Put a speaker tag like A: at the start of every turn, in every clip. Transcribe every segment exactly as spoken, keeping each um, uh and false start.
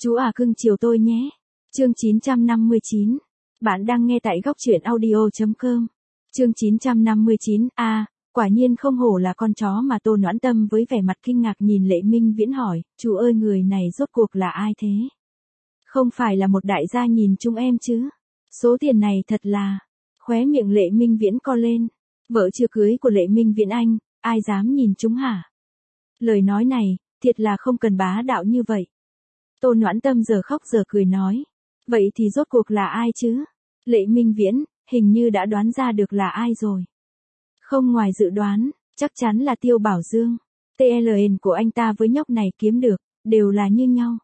A: Chú à cưng chiều tôi nhé. Chương chín trăm năm mươi chín. Bạn đang nghe tại góc truyện audio chấm com. Chương chín trăm năm mươi chín. A, à, quả nhiên không hổ là con chó mà Tô Noãn Tâm với vẻ mặt kinh ngạc nhìn Lệ Minh Viễn hỏi, chú ơi người này rốt cuộc là ai thế? Không phải là một đại gia nhìn chúng em chứ? Số tiền này thật là... Khóe miệng Lệ Minh Viễn co lên. Vợ chưa cưới của Lệ Minh Viễn anh, ai dám nhìn chúng hả? Lời nói này, thiệt là không cần bá đạo như vậy. Tô Noãn Tâm giờ khóc giờ cười nói. Vậy thì rốt cuộc là ai chứ? Lệ Minh Viễn, hình như đã đoán ra được là ai rồi. Không ngoài dự đoán, chắc chắn là Tiêu Bảo Dương. tê lờ en của anh ta với nhóc này kiếm được, đều là như nhau.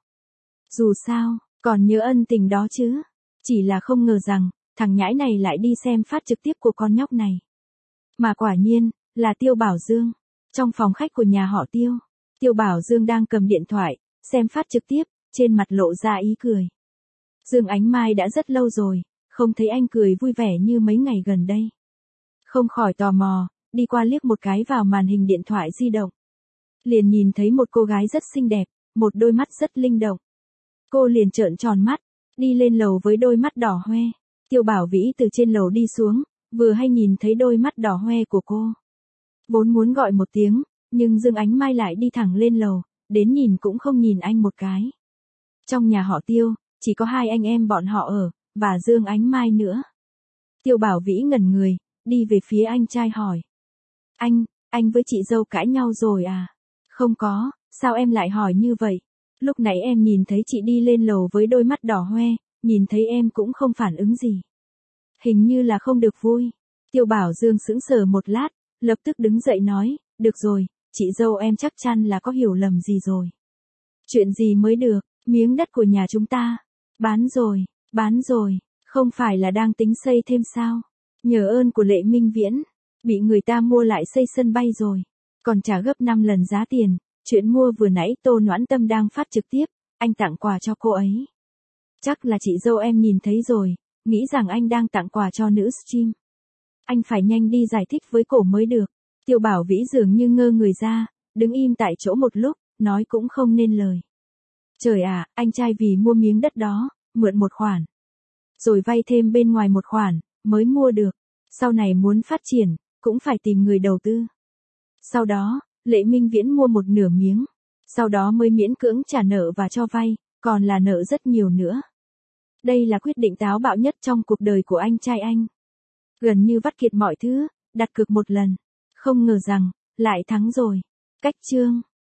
A: Dù sao, còn nhớ ân tình đó chứ. Chỉ là không ngờ rằng, thằng nhãi này lại đi xem phát trực tiếp của con nhóc này. Mà quả nhiên, là Tiêu Bảo Dương. Trong phòng khách của nhà họ Tiêu, Tiêu Bảo Dương đang cầm điện thoại, xem phát trực tiếp, trên mặt lộ ra ý cười. Dương Ánh Mai đã rất lâu rồi, không thấy anh cười vui vẻ như mấy ngày gần đây. Không khỏi tò mò, đi qua liếc một cái vào màn hình điện thoại di động. Liền nhìn thấy một cô gái rất xinh đẹp, một đôi mắt rất linh động. Cô liền trợn tròn mắt, đi lên lầu với đôi mắt đỏ hoe. Tiêu Bảo Vĩ từ trên lầu đi xuống, vừa hay nhìn thấy đôi mắt đỏ hoe của cô. Vốn muốn gọi một tiếng, nhưng Dương Ánh Mai lại đi thẳng lên lầu, đến nhìn cũng không nhìn anh một cái. Trong nhà họ Tiêu, chỉ có hai anh em bọn họ ở, và Dương Ánh Mai nữa. Tiêu Bảo Vĩ ngẩn người, đi về phía anh trai hỏi. Anh, anh với chị dâu cãi nhau rồi à? Không có, sao em lại hỏi như vậy? Lúc nãy em nhìn thấy chị đi lên lầu với đôi mắt đỏ hoe, nhìn thấy em cũng không phản ứng gì. Hình như là không được vui. Tiêu Bảo Dương sững sờ một lát, lập tức đứng dậy nói, được rồi, chị dâu em chắc chắn là có hiểu lầm gì rồi. Chuyện gì mới được, miếng đất của nhà chúng ta. Bán rồi, bán rồi, không phải là đang tính xây thêm sao? Nhờ ơn của Lệ Minh Viễn, bị người ta mua lại xây sân bay rồi, còn trả gấp năm lần giá tiền. Chuyện mua vừa nãy Tô Noãn Tâm đang phát trực tiếp, anh tặng quà cho cô ấy. Chắc là chị dâu em nhìn thấy rồi, nghĩ rằng anh đang tặng quà cho nữ stream. Anh phải nhanh đi giải thích với cổ mới được. Tiêu Bảo Vĩ dường như ngơ người ra, đứng im tại chỗ một lúc, nói cũng không nên lời. Trời ạ, à, anh trai vì mua miếng đất đó, mượn một khoản. Rồi vay thêm bên ngoài một khoản, mới mua được. Sau này muốn phát triển, cũng phải tìm người đầu tư. Sau đó, Lệ Minh Viễn mua một nửa miếng. Sau đó mới miễn cưỡng trả nợ và cho vay, còn là nợ rất nhiều nữa. Đây là quyết định táo bạo nhất trong cuộc đời của anh trai anh. Gần như vắt kiệt mọi thứ, đặt cược một lần. Không ngờ rằng, lại thắng rồi. Cách chương.